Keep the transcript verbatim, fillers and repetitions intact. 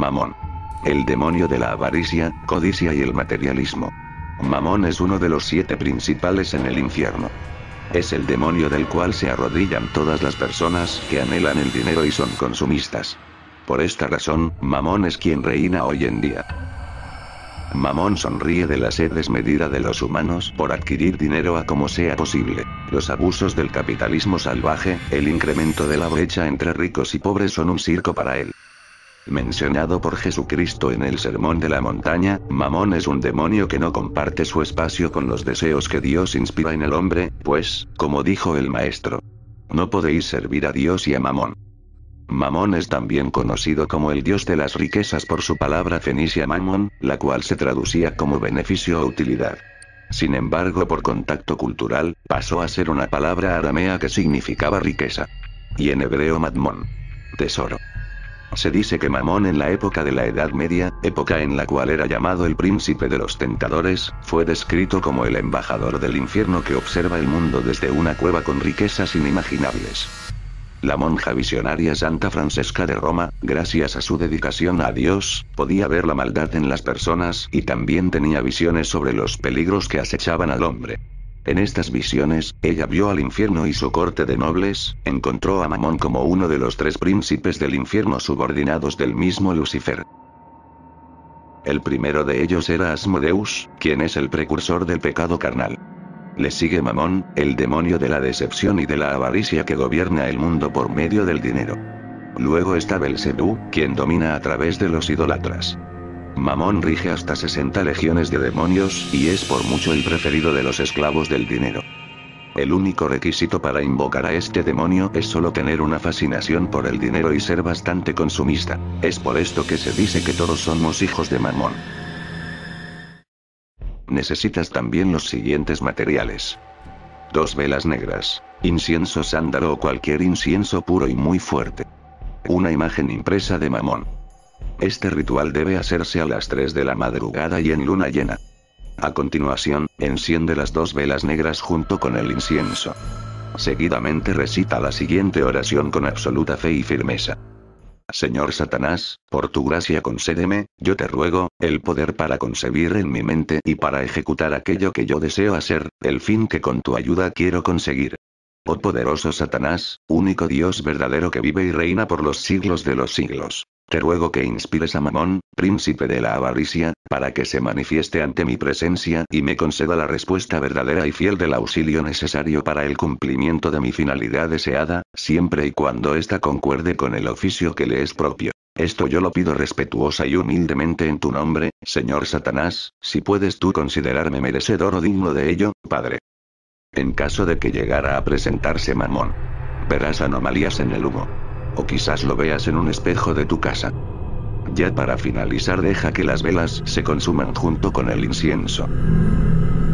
Mamón. El demonio de la avaricia, codicia y el materialismo. Mamón es uno de los siete principales en el infierno. Es el demonio del cual se arrodillan todas las personas que anhelan el dinero y son consumistas. Por esta razón, Mamón es quien reina hoy en día. Mamón sonríe de la sed desmedida de los humanos por adquirir dinero a como sea posible. Los abusos del capitalismo salvaje, el incremento de la brecha entre ricos y pobres son un circo para él. Mencionado por Jesucristo en el Sermón de la Montaña, Mamón es un demonio que no comparte su espacio con los deseos que Dios inspira en el hombre, pues, como dijo el Maestro, no podéis servir a Dios y a Mamón. Mamón es también conocido como el dios de las riquezas por su palabra fenicia mamón, la cual se traducía como beneficio o utilidad. Sin embargo, por contacto cultural, pasó a ser una palabra aramea que significaba riqueza. Y en hebreo madmón, tesoro. Se dice que Mamón en la época de la Edad Media, época en la cual era llamado el príncipe de los tentadores, fue descrito como el embajador del infierno que observa el mundo desde una cueva con riquezas inimaginables. La monja visionaria Santa Francesca de Roma, gracias a su dedicación a Dios, podía ver la maldad en las personas y también tenía visiones sobre los peligros que acechaban al hombre. En estas visiones, ella vio al infierno y su corte de nobles, encontró a Mamón como uno de los tres príncipes del infierno subordinados del mismo Lucifer. El primero de ellos era Asmodeus, quien es el precursor del pecado carnal. Le sigue Mamón, el demonio de la decepción y de la avaricia que gobierna el mundo por medio del dinero. Luego está Belcebú, quien domina a través de los idólatras. Mamón rige hasta sesenta legiones de demonios, y es por mucho el preferido de los esclavos del dinero. El único requisito para invocar a este demonio es solo tener una fascinación por el dinero y ser bastante consumista. Es por esto que se dice que todos somos hijos de Mamón. Necesitas también los siguientes materiales. Dos velas negras, incienso sándalo o cualquier incienso puro y muy fuerte. Una imagen impresa de Mamón. Este ritual debe hacerse a las tres de la madrugada y en luna llena. A continuación, enciende las dos velas negras junto con el incienso. Seguidamente recita la siguiente oración con absoluta fe y firmeza. Señor Satanás, por tu gracia concédeme, yo te ruego, el poder para concebir en mi mente y para ejecutar aquello que yo deseo hacer, el fin que con tu ayuda quiero conseguir. Oh poderoso Satanás, único Dios verdadero que vive y reina por los siglos de los siglos. Te ruego que inspires a Mamón, príncipe de la avaricia, para que se manifieste ante mi presencia y me conceda la respuesta verdadera y fiel del auxilio necesario para el cumplimiento de mi finalidad deseada, siempre y cuando ésta concuerde con el oficio que le es propio. Esto yo lo pido respetuosa y humildemente en tu nombre, señor Satanás, si puedes tú considerarme merecedor o digno de ello, Padre. En caso de que llegara a presentarse Mamón, verás anomalías en el humo. O quizás lo veas en un espejo de tu casa. Ya para finalizar, deja que las velas se consuman junto con el incienso.